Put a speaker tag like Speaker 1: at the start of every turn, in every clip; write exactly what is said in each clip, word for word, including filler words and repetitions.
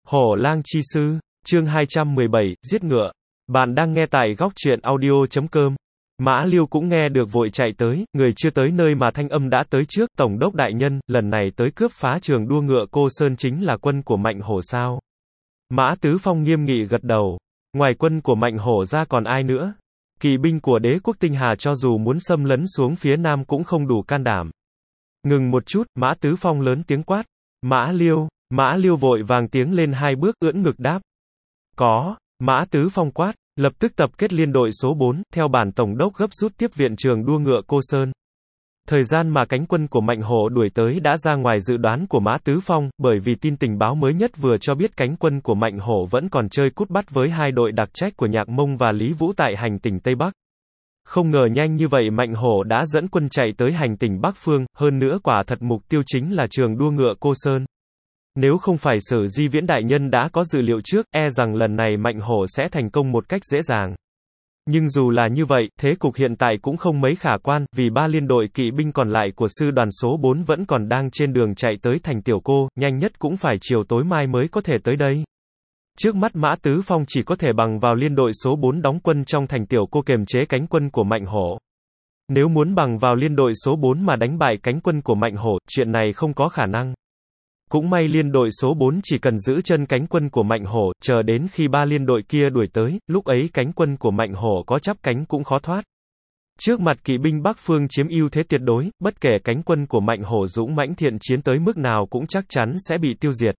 Speaker 1: Hổ lang chi sư, chương hai trăm mười bảy, giết ngựa. Bạn đang nghe tại góc truyện audio chấm com. Mã Liêu cũng nghe được vội chạy tới, người chưa tới nơi mà thanh âm đã tới trước, tổng đốc đại nhân, lần này tới cướp phá trường đua ngựa Cô Sơn chính là quân của Mạnh Hổ sao? Mã Tứ Phong nghiêm nghị gật đầu. Ngoài quân của Mạnh Hổ ra còn ai nữa? Kỵ binh của đế quốc Tinh Hà cho dù muốn xâm lấn xuống phía nam cũng không đủ can đảm. Ngừng một chút, Mã Tứ Phong lớn tiếng quát. Mã Liêu. Mã Liêu vội vàng tiếng lên hai bước, ưỡn ngực đáp. Có. Mã Tứ Phong quát, lập tức tập kết liên đội số bốn, theo bản tổng đốc gấp rút tiếp viện trường đua ngựa Cô Sơn. Thời gian mà cánh quân của Mạnh Hổ đuổi tới đã ra ngoài dự đoán của Mã Tứ Phong, bởi vì tin tình báo mới nhất vừa cho biết cánh quân của Mạnh Hổ vẫn còn chơi cút bắt với hai đội đặc trách của Nhạc Mông và Lý Vũ tại hành tỉnh Tây Bắc. Không ngờ nhanh như vậy Mạnh Hổ đã dẫn quân chạy tới hành tỉnh Bắc Phương, hơn nữa quả thật mục tiêu chính là trường đua ngựa Cô Sơn. Nếu không phải Sở Di Viễn đại nhân đã có dự liệu trước, e rằng lần này Mạnh Hổ sẽ thành công một cách dễ dàng. Nhưng dù là như vậy, thế cục hiện tại cũng không mấy khả quan, vì ba liên đội kỵ binh còn lại của sư đoàn số bốn vẫn còn đang trên đường chạy tới thành Tiểu Cô, nhanh nhất cũng phải chiều tối mai mới có thể tới đây. Trước mắt Mã Tứ Phong chỉ có thể bằng vào liên đội số bốn đóng quân trong thành Tiểu Cô kiềm chế cánh quân của Mạnh Hổ. Nếu muốn bằng vào liên đội số bốn mà đánh bại cánh quân của Mạnh Hổ, chuyện này không có khả năng. Cũng may liên đội số bốn chỉ cần giữ chân cánh quân của Mạnh Hổ, chờ đến khi ba liên đội kia đuổi tới, lúc ấy cánh quân của Mạnh Hổ có chắp cánh cũng khó thoát. Trước mặt kỵ binh Bắc Phương chiếm ưu thế tuyệt đối, bất kể cánh quân của Mạnh Hổ dũng mãnh thiện chiến tới mức nào cũng chắc chắn sẽ bị tiêu diệt.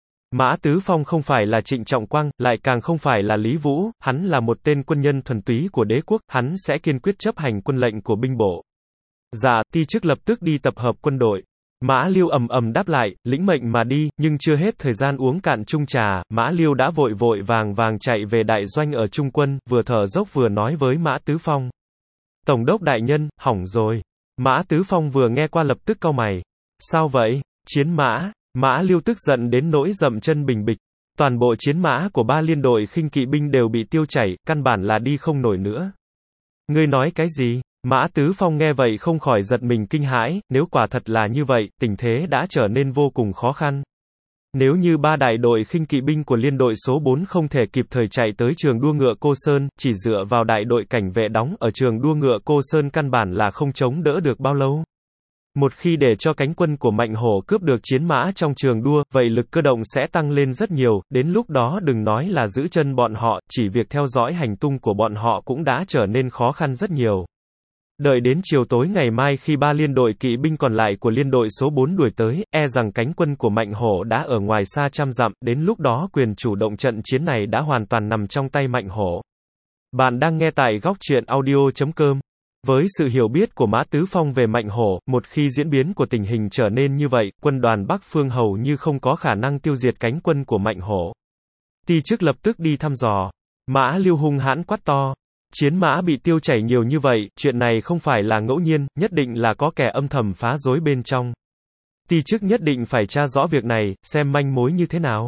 Speaker 1: Mã Tứ Phong không phải là Trịnh Trọng Quang, lại càng không phải là Lý Vũ, hắn là một tên quân nhân thuần túy của đế quốc, hắn sẽ kiên quyết chấp hành quân lệnh của binh bộ. Dạ, ti chức lập tức đi tập hợp quân đội. Mã Liêu ầm ầm đáp lại, lĩnh mệnh mà đi, nhưng chưa hết thời gian uống cạn chung trà, Mã Liêu đã vội vội vàng vàng chạy về đại doanh ở Trung quân, vừa thở dốc vừa nói với Mã Tứ Phong. Tổng đốc đại nhân, hỏng rồi. Mã Tứ Phong vừa nghe qua lập tức cau mày. Sao vậy? Chiến mã. Mã Liêu tức giận đến nỗi dậm chân bình bịch. Toàn bộ chiến mã của ba liên đội khinh kỵ binh đều bị tiêu chảy, căn bản là đi không nổi nữa. Ngươi nói cái gì? Mã Tứ Phong nghe vậy không khỏi giật mình kinh hãi, nếu quả thật là như vậy, tình thế đã trở nên vô cùng khó khăn. Nếu như ba đại đội khinh kỵ binh của liên đội số bốn không thể kịp thời chạy tới trường đua ngựa Cô Sơn, chỉ dựa vào đại đội cảnh vệ đóng ở trường đua ngựa Cô Sơn căn bản là không chống đỡ được bao lâu. Một khi để cho cánh quân của Mạnh Hổ cướp được chiến mã trong trường đua, vậy lực cơ động sẽ tăng lên rất nhiều, đến lúc đó đừng nói là giữ chân bọn họ, chỉ việc theo dõi hành tung của bọn họ cũng đã trở nên khó khăn rất nhiều. Đợi đến chiều tối ngày mai khi ba liên đội kỵ binh còn lại của liên đội số bốn đuổi tới, e rằng cánh quân của Mạnh Hổ đã ở ngoài xa trăm dặm, đến lúc đó quyền chủ động trận chiến này đã hoàn toàn nằm trong tay Mạnh Hổ. Bạn đang nghe tại góc truyện audio chấm com. Với sự hiểu biết của Mã Tứ Phong về Mạnh Hổ, một khi diễn biến của tình hình trở nên như vậy, quân đoàn Bắc Phương hầu như không có khả năng tiêu diệt cánh quân của Mạnh Hổ. Ti chức lập tức đi thăm dò. Mã Liêu hung hãn quát to. Chiến mã bị tiêu chảy nhiều như vậy, chuyện này không phải là ngẫu nhiên, nhất định là có kẻ âm thầm phá rối bên trong. Ti chức nhất định phải tra rõ việc này, xem manh mối như thế nào.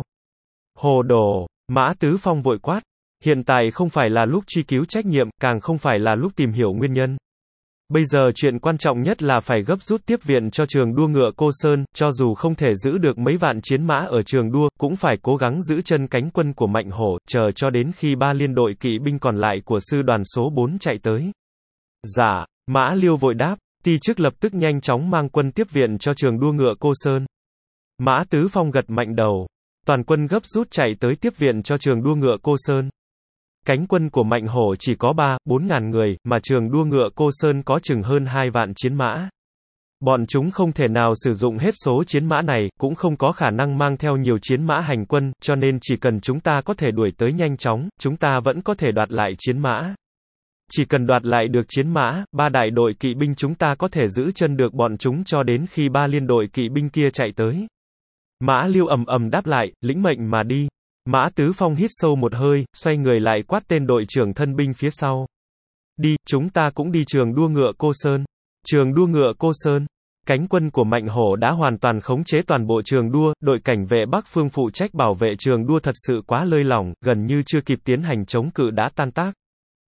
Speaker 1: Hồ đồ. Mã Tứ Phong vội quát. Hiện tại không phải là lúc truy cứu trách nhiệm, càng không phải là lúc tìm hiểu nguyên nhân. Bây giờ chuyện quan trọng nhất là phải gấp rút tiếp viện cho trường đua ngựa Cô Sơn, cho dù không thể giữ được mấy vạn chiến mã ở trường đua, cũng phải cố gắng giữ chân cánh quân của Mạnh Hổ, chờ cho đến khi ba liên đội kỵ binh còn lại của sư đoàn số bốn chạy tới. Dạ, Mã Liêu vội đáp, ti chức lập tức nhanh chóng mang quân tiếp viện cho trường đua ngựa Cô Sơn. Mã Tứ Phong gật mạnh đầu. Toàn quân gấp rút chạy tới tiếp viện cho trường đua ngựa Cô Sơn. Cánh quân của Mạnh Hổ chỉ có ba, bốn ngàn người, mà trường đua ngựa Cô Sơn có chừng hơn hai vạn chiến mã. Bọn chúng không thể nào sử dụng hết số chiến mã này, cũng không có khả năng mang theo nhiều chiến mã hành quân, cho nên chỉ cần chúng ta có thể đuổi tới nhanh chóng, chúng ta vẫn có thể đoạt lại chiến mã. Chỉ cần đoạt lại được chiến mã, ba đại đội kỵ binh chúng ta có thể giữ chân được bọn chúng cho đến khi ba liên đội kỵ binh kia chạy tới. Mã Liêu ầm ầm đáp lại, lĩnh mệnh mà đi. Mã Tứ Phong hít sâu một hơi, xoay người lại quát tên đội trưởng thân binh phía sau. Đi, chúng ta cũng đi trường đua ngựa Cô Sơn. Trường đua ngựa Cô Sơn. Cánh quân của Mạnh Hổ đã hoàn toàn khống chế toàn bộ trường đua, đội cảnh vệ Bắc Phương phụ trách bảo vệ trường đua thật sự quá lơi lỏng, gần như chưa kịp tiến hành chống cự đã tan tác.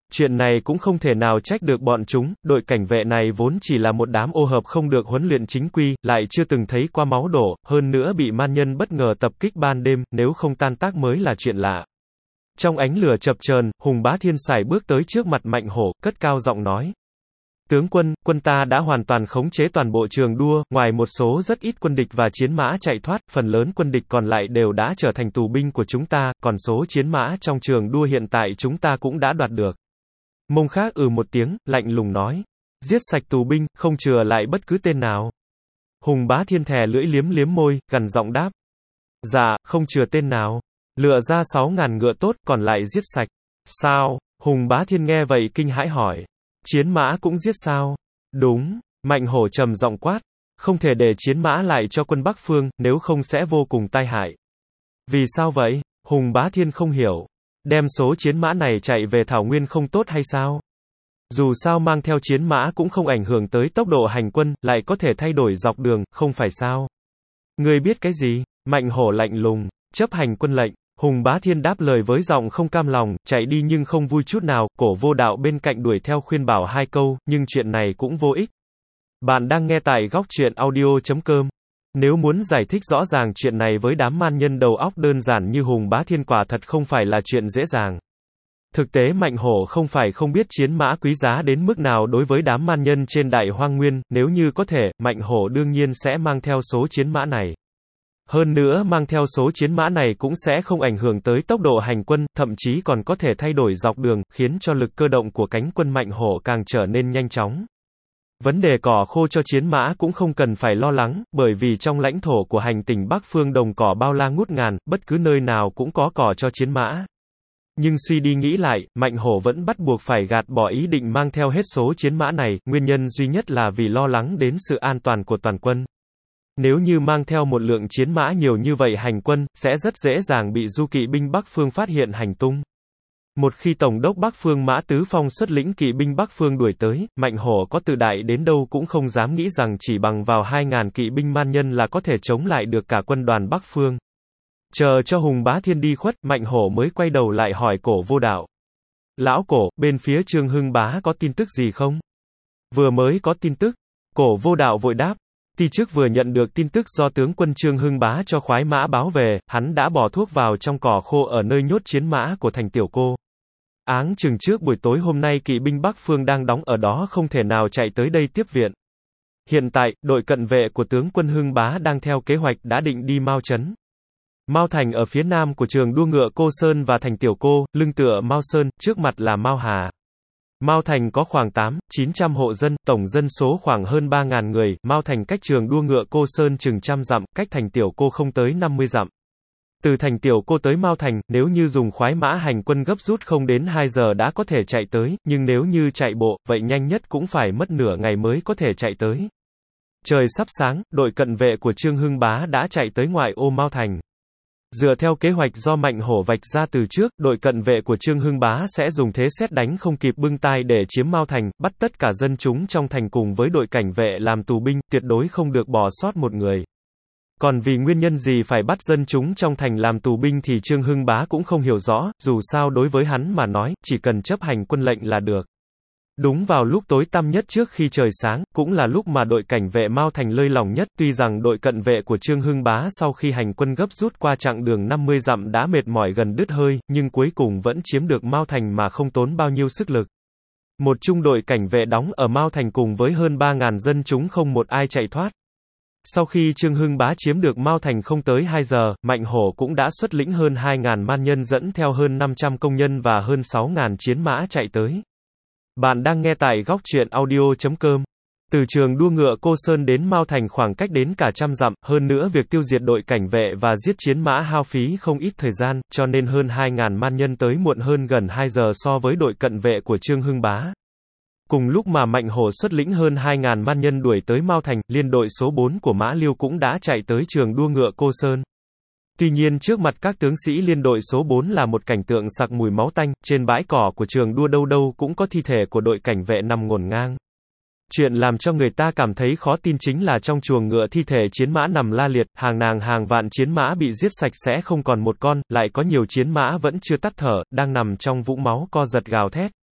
Speaker 1: Chuyện này cũng không thể nào trách được bọn chúng, đội cảnh vệ này vốn chỉ là một đám ô hợp không được huấn luyện chính quy, lại chưa từng thấy qua máu đổ, hơn nữa bị man nhân bất ngờ tập kích ban đêm, nếu không tan tác mới là chuyện lạ. Trong ánh lửa chập chờn, Hùng Bá Thiên sải bước tới trước mặt Mạnh Hổ, cất cao giọng nói. Tướng quân, quân ta đã hoàn toàn khống chế toàn bộ trường đua, ngoài một số rất ít quân địch và chiến mã chạy thoát, phần lớn quân địch còn lại đều đã trở thành tù binh của chúng ta, còn số chiến mã trong trường đua hiện tại chúng ta cũng đã đoạt được. Mông Khác ừ một tiếng, lạnh lùng nói. Giết sạch tù binh, không chừa lại bất cứ tên nào. Hùng Bá Thiên thè lưỡi liếm liếm môi, gằn giọng đáp. Dạ, không chừa tên nào. Lựa ra sáu ngàn ngựa tốt, còn lại giết sạch. Sao? Hùng Bá Thiên nghe vậy kinh hãi hỏi. Chiến mã cũng giết sao? Đúng. Mạnh Hổ trầm giọng quát. Không thể để chiến mã lại cho quân Bắc Phương, nếu không sẽ vô cùng tai hại. Vì sao vậy? Hùng Bá Thiên không hiểu. Đem số chiến mã này chạy về Thảo Nguyên không tốt hay sao? Dù sao mang theo chiến mã cũng không ảnh hưởng tới tốc độ hành quân, lại có thể thay đổi dọc đường, không phải sao? Ngươi biết cái gì? Mạnh Hổ lạnh lùng, chấp hành quân lệnh. Hùng Bá Thiên đáp lời với giọng không cam lòng, chạy đi nhưng không vui chút nào, Cổ Vô Đạo bên cạnh đuổi theo khuyên bảo hai câu, nhưng chuyện này cũng vô ích. Bạn đang nghe tại góc truyện audio chấm com. Nếu muốn giải thích rõ ràng chuyện này với đám man nhân đầu óc đơn giản như Hùng Bá Thiên quả thật không phải là chuyện dễ dàng. Thực tế Mạnh Hổ không phải không biết chiến mã quý giá đến mức nào đối với đám man nhân trên Đại Hoang Nguyên, nếu như có thể, Mạnh Hổ đương nhiên sẽ mang theo số chiến mã này. Hơn nữa mang theo số chiến mã này cũng sẽ không ảnh hưởng tới tốc độ hành quân, thậm chí còn có thể thay đổi dọc đường, khiến cho lực cơ động của cánh quân Mạnh Hổ càng trở nên nhanh chóng. Vấn đề cỏ khô cho chiến mã cũng không cần phải lo lắng, bởi vì trong lãnh thổ của hành tỉnh Bắc Phương đồng cỏ bao la ngút ngàn, bất cứ nơi nào cũng có cỏ cho chiến mã. Nhưng suy đi nghĩ lại, Mạnh Hổ vẫn bắt buộc phải gạt bỏ ý định mang theo hết số chiến mã này, nguyên nhân duy nhất là vì lo lắng đến sự an toàn của toàn quân. Nếu như mang theo một lượng chiến mã nhiều như vậy hành quân, sẽ rất dễ dàng bị du kỵ binh Bắc Phương phát hiện hành tung. Một khi Tổng đốc Bắc Phương Mã Tứ Phong xuất lĩnh kỵ binh Bắc Phương đuổi tới, Mạnh Hổ có tự đại đến đâu cũng không dám nghĩ rằng chỉ bằng vào hai ngàn kỵ binh man nhân là có thể chống lại được cả quân đoàn Bắc Phương. Chờ cho Hùng Bá Thiên đi khuất, Mạnh Hổ mới quay đầu lại hỏi Cổ Vô Đạo. Lão Cổ, bên phía Trương Hưng Bá có tin tức gì không? Vừa mới có tin tức. Cổ Vô Đạo vội đáp. Ti trước vừa nhận được tin tức do tướng quân Trương Hưng Bá cho khoái mã báo về, hắn đã bỏ thuốc vào trong cỏ khô ở nơi nhốt chiến mã của thành Tiểu Cô. Áng chừng trước buổi tối hôm nay kỵ binh Bắc Phương đang đóng ở đó không thể nào chạy tới đây tiếp viện. Hiện tại, đội cận vệ của tướng quân Hưng Bá đang theo kế hoạch đã định đi Mao Trấn. Mao Thành ở phía nam của trường đua ngựa Cô Sơn và thành Tiểu Cô, lưng tựa Mao Sơn, trước mặt là Mao Hà. Mao Thành có khoảng tám, chín trăm hộ dân, tổng dân số khoảng hơn ba ngàn người, Mao Thành cách trường đua ngựa Cô Sơn chừng trăm dặm, cách thành Tiểu Cô không tới năm mươi dặm. Từ thành Tiểu Cô tới Mao Thành, nếu như dùng khoái mã hành quân gấp rút không đến hai giờ đã có thể chạy tới, nhưng nếu như chạy bộ, vậy nhanh nhất cũng phải mất nửa ngày mới có thể chạy tới. Trời sắp sáng, đội cận vệ của Trương Hưng Bá đã chạy tới ngoại ô Mao Thành. Dựa theo kế hoạch do Mạnh Hổ vạch ra từ trước, đội cận vệ của Trương Hưng Bá sẽ dùng thế sét đánh không kịp bưng tai để chiếm Mao Thành, bắt tất cả dân chúng trong thành cùng với đội cảnh vệ làm tù binh, tuyệt đối không được bỏ sót một người. Còn vì nguyên nhân gì phải bắt dân chúng trong thành làm tù binh thì Trương Hưng Bá cũng không hiểu rõ, dù sao đối với hắn mà nói, chỉ cần chấp hành quân lệnh là được. Đúng vào lúc tối tăm nhất trước khi trời sáng, cũng là lúc mà đội cảnh vệ Mao Thành lơi lỏng nhất, tuy rằng đội cận vệ của Trương Hưng Bá sau khi hành quân gấp rút qua chặng đường năm mươi dặm đã mệt mỏi gần đứt hơi, nhưng cuối cùng vẫn chiếm được Mao Thành mà không tốn bao nhiêu sức lực. Một trung đội cảnh vệ đóng ở Mao Thành cùng với hơn ba ngàn dân chúng không một ai chạy thoát. Sau khi Trương Hưng Bá chiếm được Mao Thành không tới hai giờ, Mạnh Hổ cũng đã xuất lĩnh hơn hai ngàn man nhân dẫn theo hơn năm trăm công nhân và hơn sáu ngàn chiến mã chạy tới. Bạn đang nghe tại góc truyện audio chấm com. Từ trường đua ngựa Cô Sơn đến Mao Thành khoảng cách đến cả trăm dặm, hơn nữa việc tiêu diệt đội cảnh vệ và giết chiến mã hao phí không ít thời gian, cho nên hơn hai ngàn man nhân tới muộn hơn gần hai giờ so với đội cận vệ của Trương Hưng Bá. Cùng lúc mà Mạnh Hổ xuất lĩnh hơn hai ngàn man nhân đuổi tới Mao Thành, liên đội số bốn của Mã Liêu cũng đã chạy tới trường đua ngựa Cô Sơn. Tuy nhiên trước mặt các tướng sĩ liên đội số bốn là một cảnh tượng sặc mùi máu tanh, trên bãi cỏ của trường đua đâu đâu cũng có thi thể của đội cảnh vệ nằm ngổn ngang. Chuyện làm cho người ta cảm thấy khó tin chính là trong chuồng ngựa thi thể chiến mã nằm la liệt, hàng ngàn hàng vạn chiến mã bị giết sạch sẽ không còn một con, lại có nhiều chiến mã vẫn chưa tắt thở, đang nằm trong vũng máu co giật gào thét.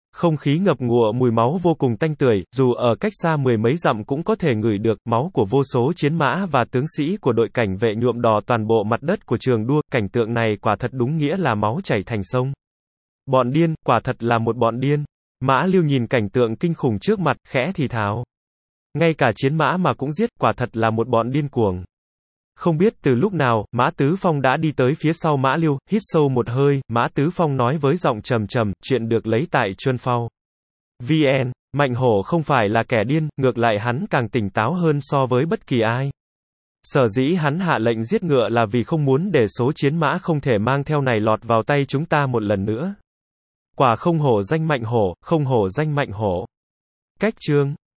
Speaker 1: Không khí ngập ngụa mùi máu vô cùng tanh tưởi, dù ở cách xa mười mấy dặm cũng có thể ngửi được, máu của vô số chiến mã và tướng sĩ của đội cảnh vệ nhuộm đỏ toàn bộ mặt đất của trường đua, cảnh tượng này quả thật đúng nghĩa là máu chảy thành sông. Bọn điên, quả thật là một bọn điên. Mã Lưu nhìn cảnh tượng kinh khủng trước mặt, khẽ thì thào. Ngay cả chiến mã mà cũng giết, quả thật là một bọn điên cuồng. Không biết từ lúc nào, Mã Tứ Phong đã đi tới phía sau Mã Lưu, hít sâu một hơi, Mã Tứ Phong nói với giọng trầm trầm, chuyện được lấy tại Chuân Phao. vê en, Mạnh Hổ không phải là kẻ điên, ngược lại hắn càng tỉnh táo hơn so với bất kỳ ai. Sở dĩ hắn hạ lệnh giết ngựa là vì không muốn để số chiến mã không thể mang theo này lọt vào tay chúng ta một lần nữa. Quả không hổ danh Mạnh Hổ, không hổ danh Mạnh Hổ. Cách chương